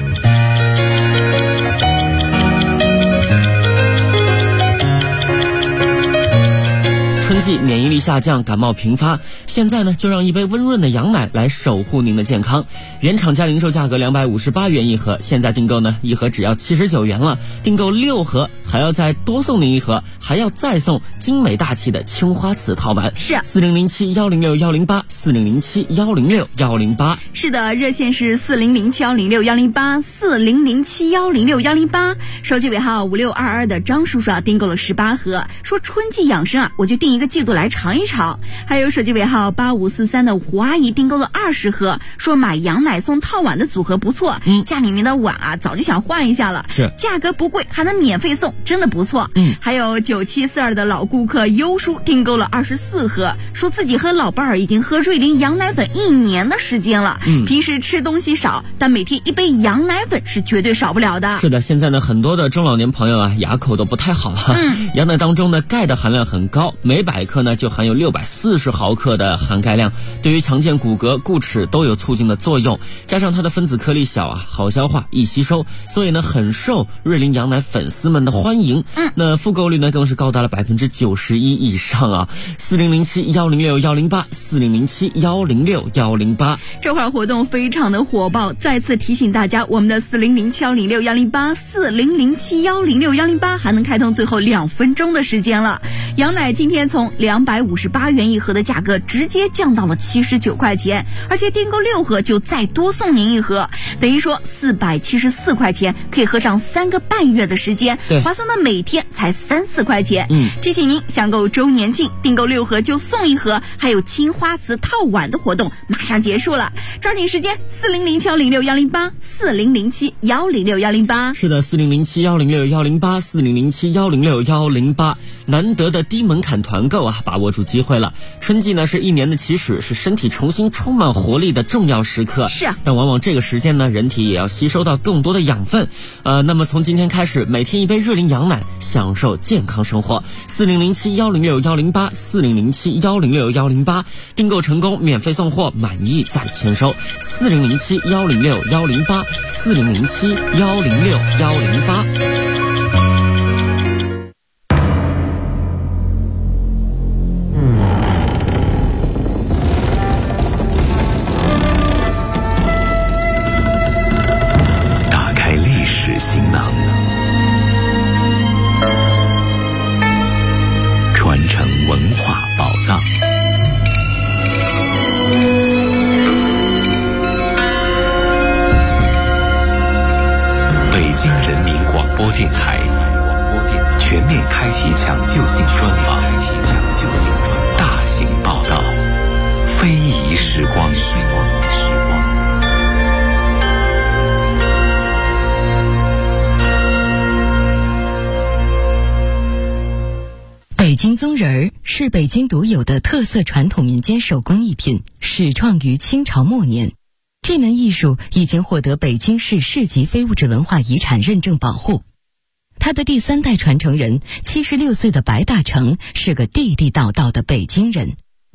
S7: 春季免疫力下降，感冒频发，现在呢就让一杯温润的羊奶来守护您的健康。原厂家零售价格258元1盒，现在订购呢1盒只要79元了，订购6盒还要再多送您1盒，还要再送精美大气的青花瓷套碗。
S6: 是
S7: 4007-106-108， 4007-106-108。
S6: 是的，热线是4007-106-108， 4007-106-108。手机尾号5622的张叔叔订购了18盒，说春季养生我就订一个季度来尝一尝。还有手机尾号8543的胡阿姨订购了20盒，说买羊奶送套碗的组合不错，家里面的碗早就想换一下了，
S7: 是
S6: 价格不贵，还能免费送，真的不错。还有9742的老顾客优叔订购了24盒，说自己和老伴儿已经喝瑞麟羊奶粉1年的时间了，平时吃东西少，但每天1杯羊奶粉是绝对少不了的。
S7: 是的，现在呢很多的中老年朋友牙口都不太好羊奶当中呢钙的含量很高，每100克呢就含有640毫克的含钙量，对于强健骨骼固齿都有促进的作用，加上它的分子颗粒小好消化易吸收，所以呢很受瑞麟羊奶粉丝们的欢迎。那复购率呢更是高达了91%以上4007-106-108， 4007-106-108。
S6: 这会儿活动非常的火爆，再次提醒大家，我们的4007-106-108， 4007-106-108还能开通最后2分钟的时间了。羊奶今天从258元1盒的价格直接降到了79块钱，而且订购6盒就再多送您1盒，等于说474块钱可以喝上3个半月的时间，划算的每天才3-4块钱。提醒您，享购周年庆订购6盒就送1盒，还有青花瓷套碗的活动马上结束了，抓紧时间，4007-106-108， 4007-106-108。
S7: 是的，4007-106-108， 4007-106-108。难得的低门槛团购把握住机会了。春季呢是1年的起始，是身体重新充满活力的重要时刻。
S6: 是
S7: 但往往这个时间呢，人体也要吸收到更多的养分。那么从今天开始，每天1杯瑞麟羊奶，享受健康生活。4007-106-108， 4007-106-108。订购成功，免费送货，满意再签收。4007-106-108， 4007-106-108。
S1: 行囊，传承文化宝藏。北京人民广播电台全面开启抢救性专访，大型报道，非遗时光。
S8: 北京宗人儿是北京独有的特色传统民间手工艺品，始创于清朝末年。这门艺术已经获得北京市市级非物质文化遗产认证保护。 他的第3代传承人76岁的白大成是个地地道道的北京人。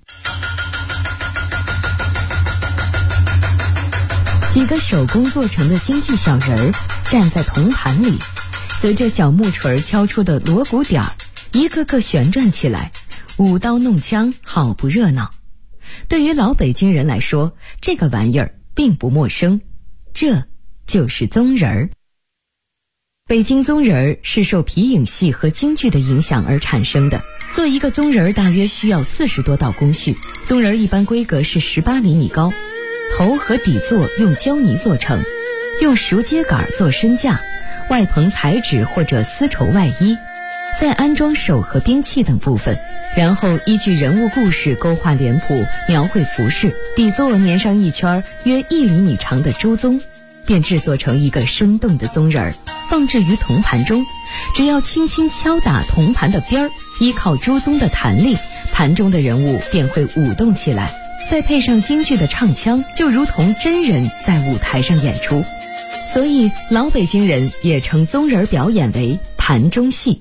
S8: 几个手工做成的京剧小人儿站在铜盘里，随着小木锤敲出的锣鼓点儿，一个个旋转起来，舞刀弄枪，好不热闹。对于老北京人来说，这个玩意儿并不陌生，这就是宗人儿。北京宗人儿是受皮影戏和京剧的影响而产生的。做一个宗人儿大约需要40多道工序，宗人儿一般规格是18厘米高，头和底座用胶泥做成，用熟秸秆做身架，外棚彩纸或者丝绸外衣，再安装手和兵器等部分，然后依据人物故事勾画脸谱，描绘服饰，底座粘上一圈约1厘米长的朱宗，便制作成一个生动的宗人儿，放置于铜盘中。只要轻轻敲打铜盘的边儿，依靠朱宗的弹力，盘中的人物便会舞动起来，再配上京剧的唱腔，就如同真人在舞台上演出。所以老北京人也称宗人表演为盘中戏。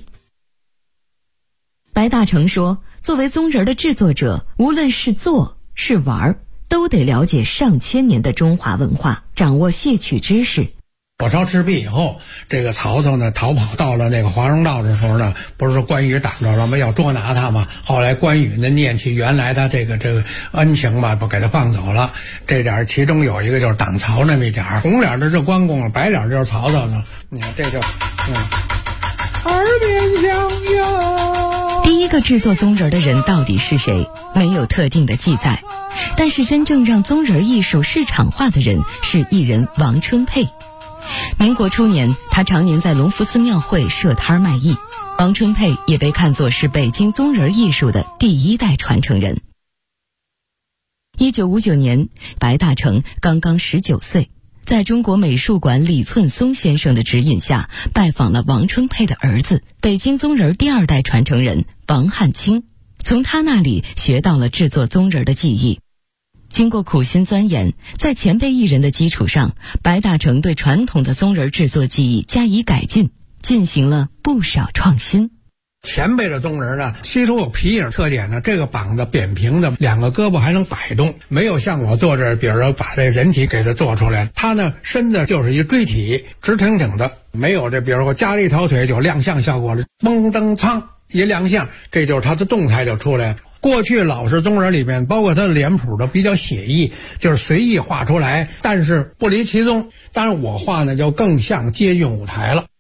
S8: 白大成说，作为宗人的制作者，无论是做是玩，都得了解上千年的中华文化，掌握戏曲知识。
S9: 火烧赤壁以后，这个曹操呢逃跑到了那个华容道的时候呢，不是说关羽挡着了吗？要捉拿他嘛。后来关羽呢念起原来的这个恩情嘛，不给他放走了。这点其中有一个就是挡曹那么一点，红脸的是关公，白脸就是曹操呢。你看这就耳边响哟。
S8: 第一个制作宗人的人到底是谁？没有特定的记载，但是真正让宗人艺术市场化的人是艺人王春佩。民国初年，他常年在隆福寺庙会设摊卖艺。王春佩也被看作是北京宗人艺术的第1代传承人。1959年，白大成刚刚19岁，在中国美术馆李寸松先生的指引下，拜访了王春佩的儿子，北京宗人第2代传承人王汉卿，从他那里学到了制作宗人的技艺。经过苦心钻研，在前辈艺人的基础上，白大成对传统的宗人制作技艺加以改进，进行了不少创新。
S9: 前辈的宗人呢，其实有皮影特点呢，这个膀子扁平的，2个胳膊还能摆动，没有像我做这，比如说把这人体给它做出来，他呢身子就是一锥体，直挺挺的，没有这比如说加了一条腿就亮相效果了，嘣噔噌一亮相，这就是他的动态就出来了。过去老式宗人里面，包括他的脸谱的比较写意，就是随意画出来，但是不离其宗。当然我画呢就更像接近舞台了。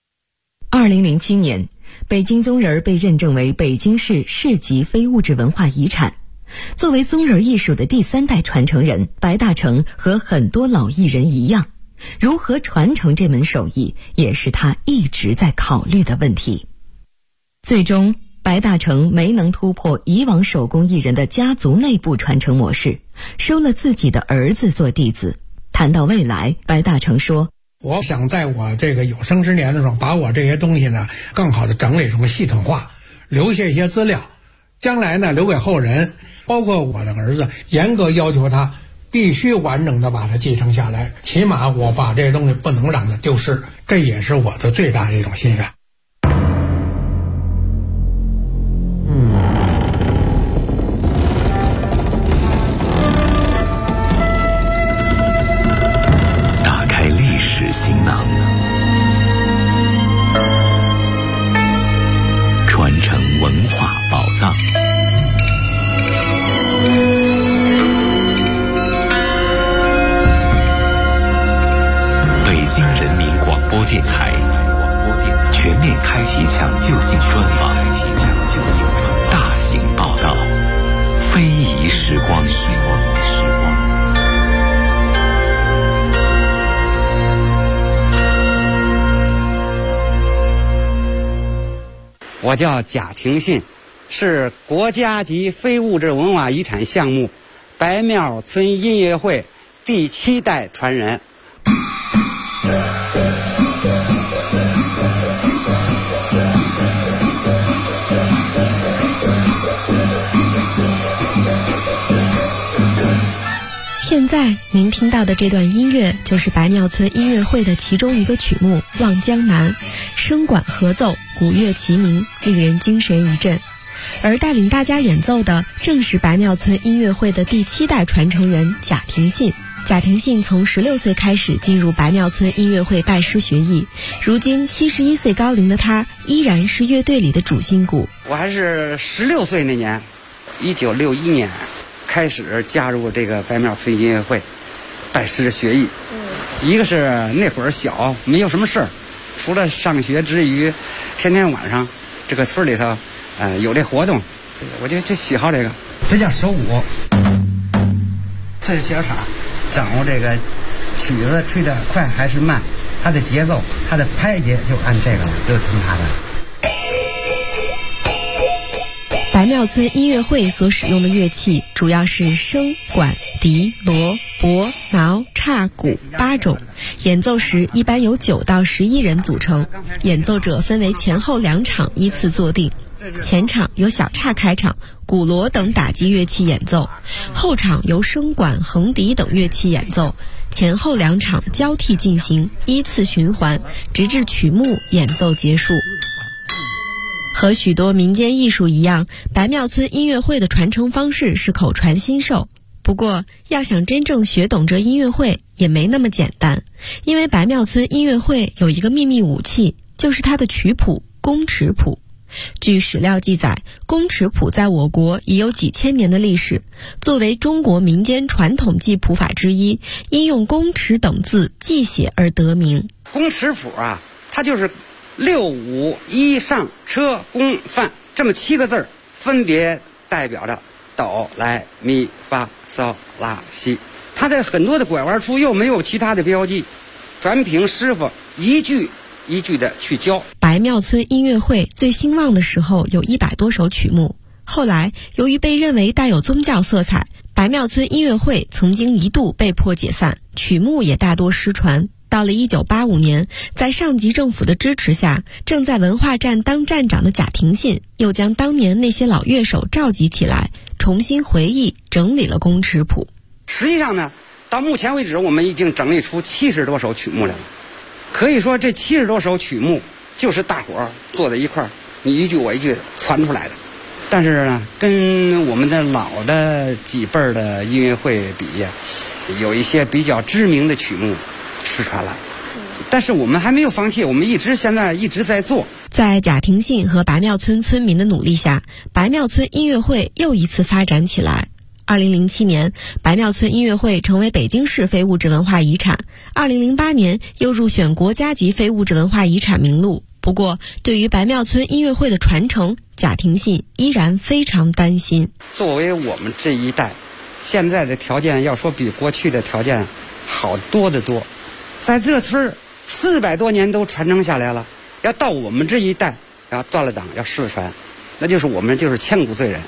S8: 2007年，北京宗人被认证为北京市市级非物质文化遗产。作为宗人艺术的第3代传承人，白大成和很多老艺人一样，如何传承这门手艺，也是他一直在考虑的问题。最终白大成没能突破以往手工艺人的家族内部传承模式，收了自己的儿子做弟子。谈到未来，白大成说，
S9: 我想在我这个有生之年的时候，把我这些东西呢更好的整理成系统化，留下一些资料，将来呢留给后人，包括我的儿子，严格要求他必须完整的把它继承下来，起码我把这些东西不能让它丢失，这也是我的最大的一种心愿。
S1: 行囊，传承文化宝藏。北京人民广播电台全面开启抢救性专访，大型报道，非遗时光。
S10: 我叫贾廷信，是国家级非物质文化遗产项目白庙村音乐会第7代传人。
S11: 现在您听到的这段音乐就是白庙村音乐会的其中一个曲目《望江南》，声管合奏，鼓乐齐鸣，令人精神一振。而带领大家演奏的正是白庙村音乐会的第7代传承人贾廷信。贾廷信从16岁开始进入白庙村音乐会拜师学艺，如今71岁高龄的他依然是乐队里的主心骨。
S10: 我还是16岁那年，1961年开始加入这个白庙村音乐会，拜师学艺。一个是那会儿小，没有什么事儿，除了上学之余，天天晚上这个村里头，有这活动，我就喜好这个。这叫手鼓，这是小场，掌握这个曲子吹得快还是慢，它的节奏，它的拍节就按这个了，就听它的。
S11: 白庙村音乐会所使用的乐器主要是笙、管、笛、锣、钹、挠、叉、鼓8种，演奏时一般由9到11人组成，演奏者分为前后2场依次坐定。前场由小叉开场，鼓锣等打击乐器演奏，后场由笙管、横笛等乐器演奏，前后2场交替进行，依次循环，直至曲目演奏结束。和许多民间艺术一样，白庙村音乐会的传承方式是口传心授。不过，要想真正学懂这音乐会也没那么简单，因为白庙村音乐会有一个秘密武器，就是它的曲谱宫尺谱。据史料记载，宫尺谱在我国已有几千年的历史，作为中国民间传统记谱法之一，因用宫尺等字记写而得名。
S10: 宫尺谱啊，它就是6、5、1上车宫范这么7个字，分别代表着哆来咪发嗦拉西。它的很多的拐弯处又没有其他的标记，全凭师傅一句一句的去教。
S11: 白庙村音乐会最兴旺的时候有100多首曲目，后来由于被认为带有宗教色彩，白庙村音乐会曾经一度被迫解散，曲目也大多失传。到了1985年，在上级政府的支持下，正在文化站当站长的贾廷信又将当年那些老乐手召集起来，重新回忆整理了宫尺谱。
S10: 实际上呢，到目前为止我们已经整理出70多首曲目来了。可以说这70多首曲目就是大伙儿坐在一块儿，你一句我一句传出来的。但是呢，跟我们的老的几辈儿的音乐会比，有一些比较知名的曲目失传了。但是我们还没有放弃，我们现在一直在做。
S11: 在贾廷信和白庙村村民的努力下，白庙村音乐会又一次发展起来。2007年，白庙村音乐会成为北京市非物质文化遗产。2008年又入选国家级非物质文化遗产名录。不过，对于白庙村音乐会的传承，贾廷信依然非常担心。
S10: 作为我们这一代，现在的条件要说比过去的条件好多得多。在这村400多年都传承下来了，要到我们这一代要断了档要失传，那就是我们就是千古罪人。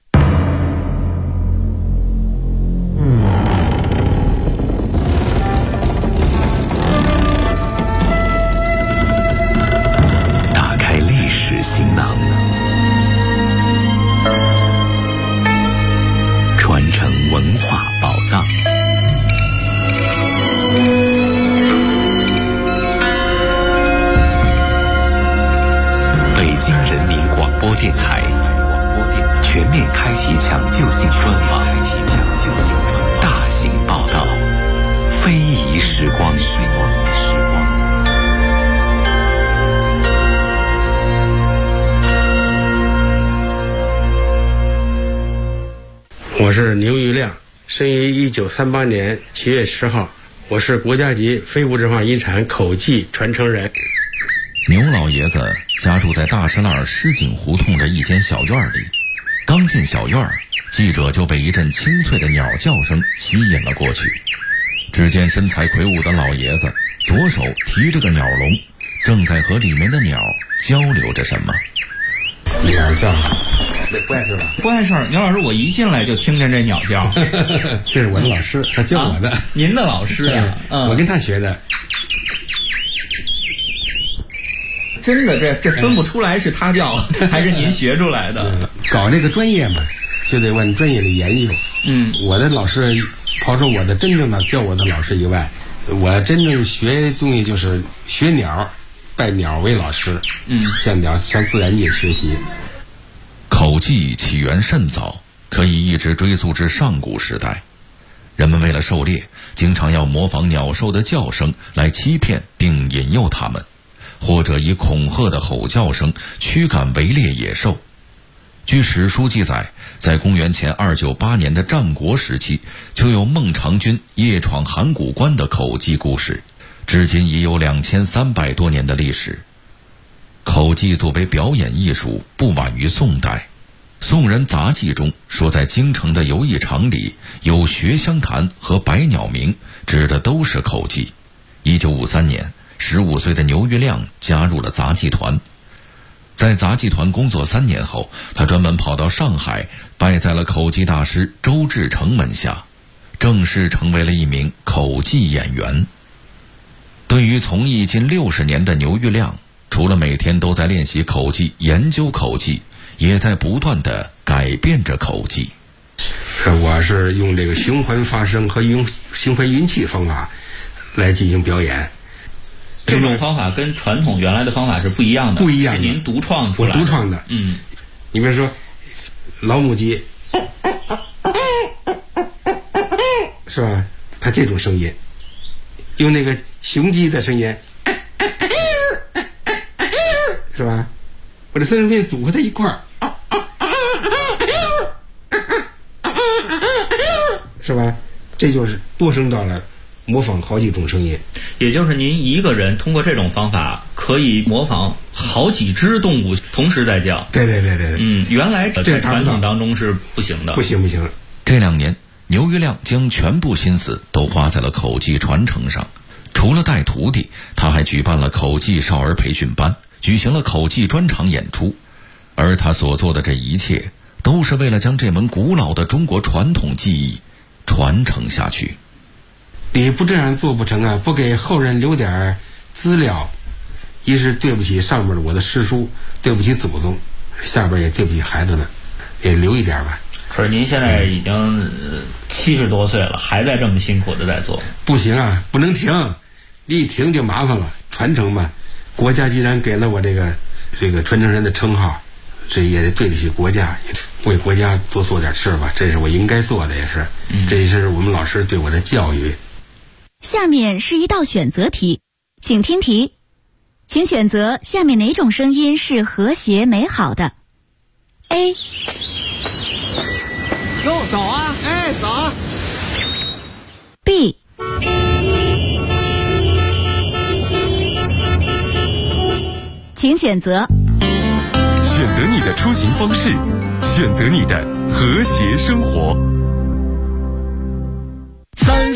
S1: 打开历史行囊，传承文化宝藏。北京人民广播电台全面开启抢救性专访，大型报道，非遗时光。
S12: 我是牛玉亮，生于1938年7月10号，我是国家级非物质文化遗产口技传承人。
S13: 牛老爷子家住在大石栏石井胡同的一间小院里，刚进小院，记者就被一阵清脆的鸟叫声吸引了过去。只见身材魁梧的老爷子左手提着个鸟笼，正在和里面的鸟交流着什么。
S12: 鸟叫，这怪事吧？
S14: 怪事儿，牛老师，我一进来就听见这鸟叫。
S12: 这是我的老师，他教我的。
S14: 您的老师呀？
S12: 我跟他学的。
S14: 真的，这分不出来是他教还是您学出来的。
S12: 搞这个专业嘛，就得往专业里研究。我的老师抛出我的真正的教我的老师以外，我真正学东西就是学鸟，拜鸟为老师，向自然界学习。
S13: 口技起源甚早，可以一直追溯至上古时代。人们为了狩猎，经常要模仿鸟兽的叫声来欺骗并引诱它们，或者以恐吓的吼叫声驱赶围猎野兽。据史书记载，在公元前298年的战国时期，就有孟尝君夜闯函谷关的口技故事，至今已有2300多年的历史。口技作为表演艺术，不晚于宋代。宋人杂记中说，在京城的游艺场里有学香坛和百鸟鸣，指的都是口技。1953年，15岁的牛玉亮加入了杂技团。在杂技团工作3年后，他专门跑到上海，拜在了口技大师周志成门下，正式成为了一名口技演员。对于从艺近60年的牛玉亮，除了每天都在练习口技、研究口技，也在不断地改变着口技。
S12: 我是用这个循环发声和用循环运气方法来进行表演。
S14: 这种方法跟传统原来的方法是不一样的，
S12: 不一样的，
S14: 是您独创出来的。
S12: 我独创的。你比如说老母鸡，是吧？它这种声音，用那个雄鸡的声音，是吧？我这三声组合在一块儿，是吧？这就是多声道了，模仿好几种声音。
S14: 也就是您一个人通过这种方法可以模仿好几只动物同时在叫。
S12: 对。
S14: 原来在传统当中是不行的。
S12: 不行。
S13: 这2年，牛玉亮将全部心思都花在了口技传承上。除了带徒弟，他还举办了口技少儿培训班，举行了口技专场演出。而他所做的这一切，都是为了将这门古老的中国传统技艺传承下去。
S12: 你不这样做不成啊！不给后人留点资料，一是对不起上面的我的师叔，对不起祖宗，下边也对不起孩子们，也留一点吧。
S14: 可是您现在已经70多岁了，还在这么辛苦的在做。
S12: 不行啊，不能停，一停就麻烦了。传承嘛，国家既然给了我这个传承人的称号，这也得对得起国家，也为国家多做点事吧，这是我应该做的，也是，这也是我们老师对我的教育。
S6: 下面是一道选择题，请听题，请选择下面哪种声音是和谐美好的 ？A。
S15: 哟，早啊！哎，早。
S6: B。请选择。
S16: 选择你的出行方式，选择你的和谐生活。